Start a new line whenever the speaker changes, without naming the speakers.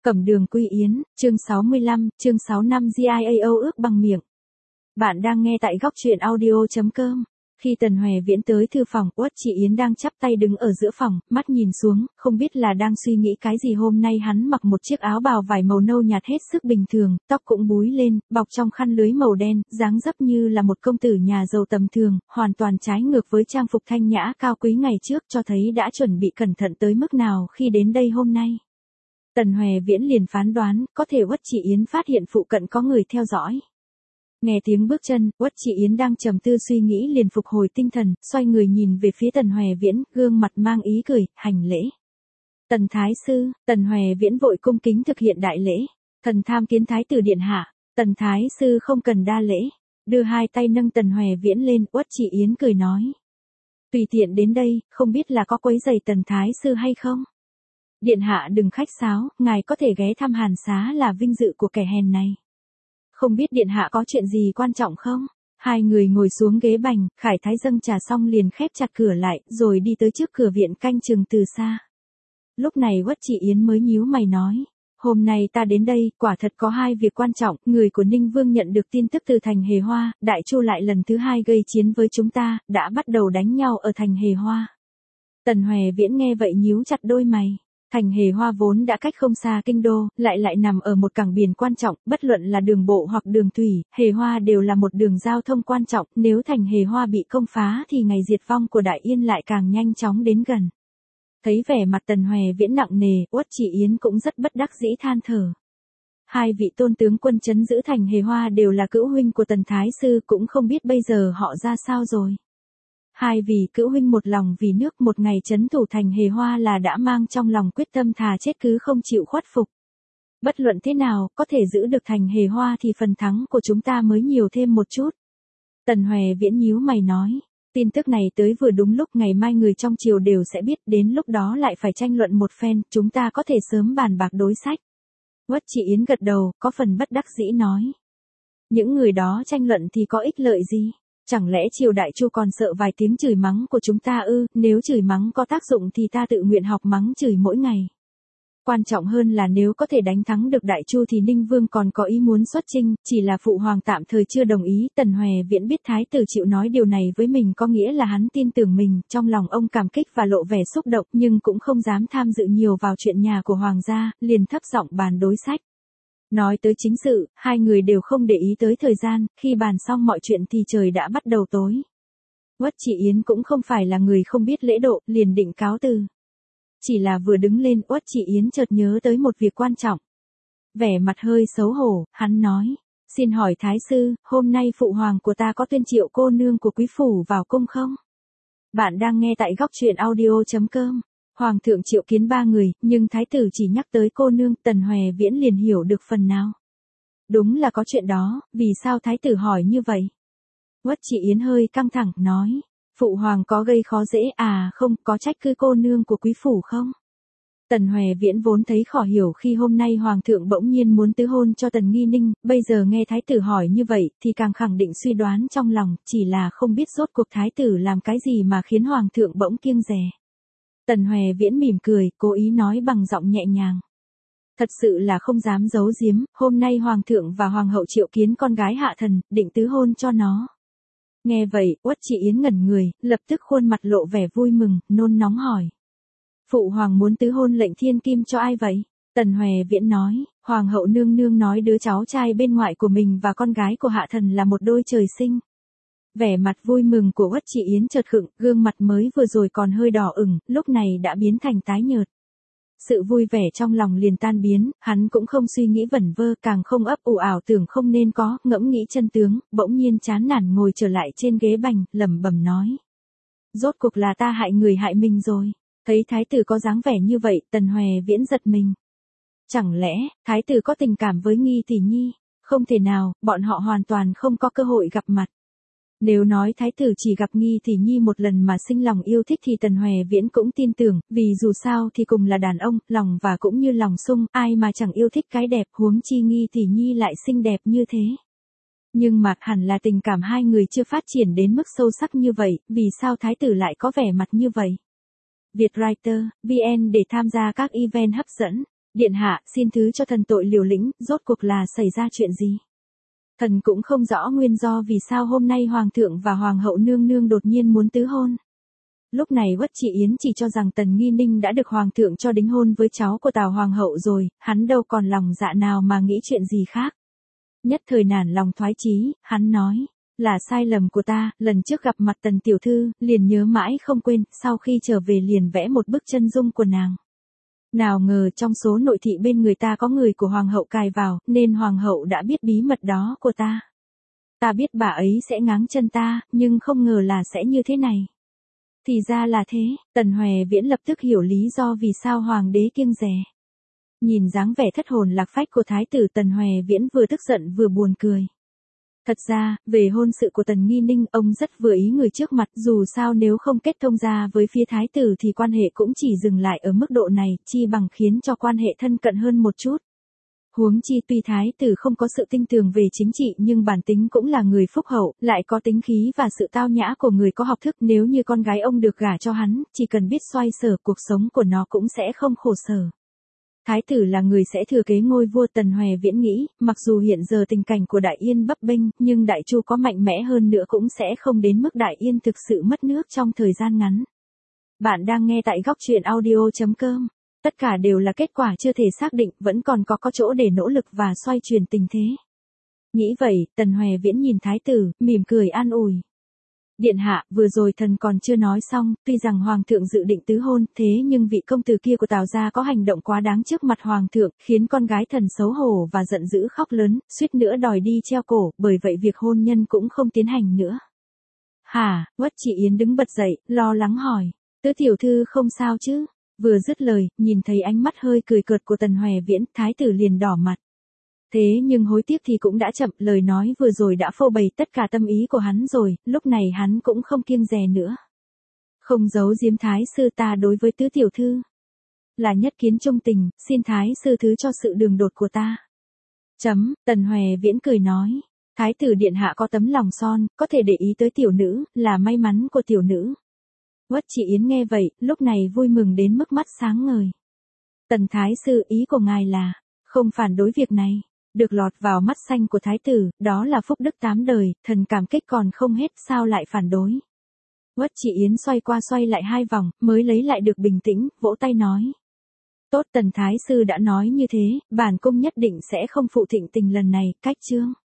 Cẩm Đường Quy Yến, chương 65, chương 65 GIAO ước bằng miệng. Bạn đang nghe tại góc truyện audio.com. Khi Tần Hoè Viễn tới thư phòng, Uất Chị Yến đang chắp tay đứng ở giữa phòng, mắt nhìn xuống, không biết là đang suy nghĩ cái gì. Hôm nay hắn mặc một chiếc áo bào vải màu nâu nhạt hết sức bình thường, tóc cũng búi lên, bọc trong khăn lưới màu đen, dáng dấp như là một công tử nhà giàu tầm thường, hoàn toàn trái ngược với trang phục thanh nhã cao quý ngày trước, cho thấy đã chuẩn bị cẩn thận tới mức nào khi đến đây hôm nay. Tần Hoè Viễn liền phán đoán, có thể Uất Chị Yến phát hiện phụ cận có người theo dõi. Nghe tiếng bước chân, Uất Chị Yến đang trầm tư suy nghĩ liền phục hồi tinh thần, xoay người nhìn về phía Tần Hoè Viễn, gương mặt mang ý cười, hành lễ. Tần Thái Sư, Tần Hoè Viễn vội cung kính thực hiện đại lễ. Thần tham kiến Thái tử điện hạ. Tần Thái Sư không cần đa lễ. Đưa hai tay nâng Tần Hoè Viễn lên, Uất Chị Yến cười nói. Tùy tiện đến đây, không biết là có quấy rầy Tần Thái Sư hay không? Điện hạ đừng khách sáo, ngài có thể ghé thăm Hàn Xá là vinh dự của kẻ hèn này. Không biết điện hạ có chuyện gì quan trọng không? Hai người ngồi xuống ghế bành, Khải Thái dâng trà xong liền khép chặt cửa lại, rồi đi tới trước cửa viện canh chừng từ xa. Lúc này Uất Chị Yến mới nhíu mày nói. Hôm nay ta đến đây, quả thật có hai việc quan trọng, người của Ninh Vương nhận được tin tức từ thành Hề Hoa, Đại Chu lại lần thứ hai gây chiến với chúng ta, đã bắt đầu đánh nhau ở thành Hề Hoa. Tần Hoè Viễn nghe vậy nhíu chặt đôi mày. Thành Hề Hoa vốn đã cách không xa kinh đô, lại nằm ở một cảng biển quan trọng, bất luận là đường bộ hoặc đường thủy, Hề Hoa đều là một đường giao thông quan trọng, nếu thành Hề Hoa bị công phá thì ngày diệt vong của Đại Yên lại càng nhanh chóng đến gần. Thấy vẻ mặt Tần Hoè Viễn nặng nề, Uất Chị Yến cũng rất bất đắc dĩ than thở. Hai vị tôn tướng quân trấn giữ thành Hề Hoa đều là cữu huynh của Tần Thái Sư, cũng không biết bây giờ họ ra sao rồi. Hai vị cữu huynh một lòng vì nước, một ngày trấn thủ thành Hề Hoa là đã mang trong lòng quyết tâm thà chết cứ không chịu khuất phục. Bất luận thế nào, có thể giữ được thành Hề Hoa thì phần thắng của chúng ta mới nhiều thêm một chút. Tần Hoè Viễn nhíu mày nói, tin tức này tới vừa đúng lúc, ngày mai người trong triều đều sẽ biết, đến lúc đó lại phải tranh luận một phen, chúng ta có thể sớm bàn bạc đối sách. Uất Chị Yến gật đầu, có phần bất đắc dĩ nói. Những người đó tranh luận thì có ích lợi gì? Chẳng lẽ triều Đại Chu còn sợ vài tiếng chửi mắng của chúng ta ư? Nếu chửi mắng có tác dụng thì ta tự nguyện học mắng chửi mỗi ngày. Quan trọng hơn là nếu có thể đánh thắng được Đại Chu thì Ninh Vương còn có ý muốn xuất chinh, chỉ là phụ hoàng tạm thời chưa đồng ý. Tần Hoè Viễn biết Thái tử chịu nói điều này với mình có nghĩa là hắn tin tưởng mình, trong lòng ông cảm kích và lộ vẻ xúc động, nhưng cũng không dám tham dự nhiều vào chuyện nhà của hoàng gia, liền thấp giọng bàn đối sách. Nói tới chính sự, hai người đều không để ý tới thời gian, khi bàn xong mọi chuyện thì trời đã bắt đầu tối. Uất Chị Yến cũng không phải là người không biết lễ độ, liền định cáo từ. Chỉ là vừa đứng lên, Uất Chị Yến chợt nhớ tới một việc quan trọng. Vẻ mặt hơi xấu hổ, hắn nói, xin hỏi Thái Sư, hôm nay phụ hoàng của ta có tuyên triệu cô nương của quý phủ vào cung không? Bạn đang nghe tại góc truyện audio.com. Hoàng thượng triệu kiến 3 người, nhưng thái tử chỉ nhắc tới cô nương. Tần Hoè Viễn liền hiểu được phần nào. Đúng là có chuyện đó, vì sao thái tử hỏi như vậy? Uất Chị Yến hơi căng thẳng, nói, phụ hoàng có gây khó dễ à? Không, có trách cứ cô nương của quý phủ không? Tần Hoè Viễn vốn thấy khó hiểu khi hôm nay hoàng thượng bỗng nhiên muốn tứ hôn cho Tần Nghi Ninh, bây giờ nghe thái tử hỏi như vậy thì càng khẳng định suy đoán trong lòng, chỉ là không biết rốt cuộc thái tử làm cái gì mà khiến hoàng thượng bỗng kiêng dè. Tần Hoè Viễn mỉm cười, cố ý nói bằng giọng nhẹ nhàng. Thật sự là không dám giấu giếm, hôm nay hoàng thượng và hoàng hậu triệu kiến con gái hạ thần, định tứ hôn cho nó. Nghe vậy, Uất Chị Yến ngẩn người, lập tức khuôn mặt lộ vẻ vui mừng, nôn nóng hỏi. Phụ hoàng muốn tứ hôn lệnh thiên kim cho ai vậy? Tần Hoè Viễn nói, hoàng hậu nương nương nói đứa cháu trai bên ngoại của mình và con gái của hạ thần là một đôi trời sinh. Vẻ mặt vui mừng của Uất Chị Yến chợt khựng, gương mặt mới vừa rồi còn hơi đỏ ửng, lúc này đã biến thành tái nhợt. Sự vui vẻ trong lòng liền tan biến, hắn cũng không suy nghĩ vẩn vơ, càng không ấp ủ ảo tưởng không nên có, ngẫm nghĩ chân tướng, bỗng nhiên chán nản ngồi trở lại trên ghế bành, lẩm bẩm nói. Rốt cuộc là ta hại người hại mình rồi. Thấy thái tử có dáng vẻ như vậy, Tần Hoè Viễn giật mình. Chẳng lẽ, thái tử có tình cảm với Nghi tỷ nhi? Không thể nào, bọn họ hoàn toàn không có cơ hội gặp mặt. Nếu nói thái tử chỉ gặp Nghi tỷ nhi một lần mà sinh lòng yêu thích thì Tần Hoè Viễn cũng tin tưởng, vì dù sao thì cùng là đàn ông, lòng và cũng như lòng sung, ai mà chẳng yêu thích cái đẹp, huống chi Nghi tỷ nhi lại xinh đẹp như thế. Nhưng mà hẳn là tình cảm hai người chưa phát triển đến mức sâu sắc như vậy, vì sao thái tử lại có vẻ mặt như vậy? Vietwriter, VN để tham gia các event hấp dẫn. Điện hạ, xin thứ cho thần tội liều lĩnh, rốt cuộc là xảy ra chuyện gì? Thần cũng không rõ nguyên do vì sao hôm nay hoàng thượng và hoàng hậu nương nương đột nhiên muốn tứ hôn. Lúc này Uất Trị Yến chỉ cho rằng Tần Nghi Ninh đã được hoàng thượng cho đính hôn với cháu của Tào hoàng hậu rồi, hắn đâu còn lòng dạ nào mà nghĩ chuyện gì khác. Nhất thời nản lòng thoái chí, hắn nói, là sai lầm của ta, lần trước gặp mặt Tần tiểu thư, liền nhớ mãi không quên, sau khi trở về liền vẽ một bức chân dung của nàng. Nào ngờ trong số nội thị bên người ta có người của hoàng hậu cài vào, nên hoàng hậu đã biết bí mật đó của ta. Ta biết bà ấy sẽ ngáng chân ta, nhưng không ngờ là sẽ như thế này. Thì ra là thế, Tần Hoè Viễn lập tức hiểu lý do vì sao hoàng đế kiêng dè. Nhìn dáng vẻ thất hồn lạc phách của thái tử Tần Hoè Viễn vừa tức giận vừa buồn cười. Thật ra, về hôn sự của Tần Nghi Ninh, ông rất vừa ý người trước mặt, dù sao nếu không kết thông gia với phía thái tử thì quan hệ cũng chỉ dừng lại ở mức độ này, chi bằng khiến cho quan hệ thân cận hơn một chút. Huống chi tuy thái tử không có sự tinh tường về chính trị nhưng bản tính cũng là người phúc hậu, lại có tính khí và sự tao nhã của người có học thức, nếu như con gái ông được gả cho hắn, chỉ cần biết xoay sở cuộc sống của nó cũng sẽ không khổ sở. Thái tử là người sẽ thừa kế ngôi vua. Tần Hoè Viễn nghĩ, mặc dù hiện giờ tình cảnh của Đại Yên bấp bênh, nhưng Đại Chu có mạnh mẽ hơn nữa cũng sẽ không đến mức Đại Yên thực sự mất nước trong thời gian ngắn. Bạn đang nghe tại góc truyện audio.com. Tất cả đều là kết quả chưa thể xác định, vẫn còn có chỗ để nỗ lực và xoay chuyển tình thế. Nghĩ vậy, Tần Hoè Viễn nhìn thái tử, mỉm cười an ủi. Điện hạ, vừa rồi thần còn chưa nói xong, tuy rằng hoàng thượng dự định tứ hôn, thế nhưng vị công tử kia của Tào gia có hành động quá đáng trước mặt hoàng thượng, khiến con gái thần xấu hổ và giận dữ khóc lớn, suýt nữa đòi đi treo cổ, bởi vậy việc hôn nhân cũng không tiến hành nữa. Hả? Uất Trị Yến đứng bật dậy, lo lắng hỏi. Tứ tiểu thư không sao chứ? Vừa dứt lời, nhìn thấy ánh mắt hơi cười cợt của Tần Hoè Viễn, thái tử liền đỏ mặt. Thế nhưng hối tiếc thì cũng đã chậm, lời nói vừa rồi đã phô bày tất cả tâm ý của hắn rồi, lúc này hắn cũng không kiêng dè nữa. Không giấu giếm thái sư, ta đối với tứ tiểu thư là nhất kiến trung tình, xin thái sư thứ cho sự đường đột của ta. Tần Hoè Viễn cười nói, thái tử điện hạ có tấm lòng son, có thể để ý tới tiểu nữ, là may mắn của tiểu nữ. Uất Trị Yến nghe vậy, lúc này vui mừng đến mức mắt sáng ngời. Tần thái sư, ý của ngài là không phản đối việc này. Được lọt vào mắt xanh của thái tử, đó là phúc đức 8 đời, thần cảm kích còn không hết, sao lại phản đối. Uất Trị Yến xoay qua xoay lại 2 vòng, mới lấy lại được bình tĩnh, vỗ tay nói. Tốt, Tần thái sư đã nói như thế, bản cung nhất định sẽ không phụ thịnh tình lần này, cách chương.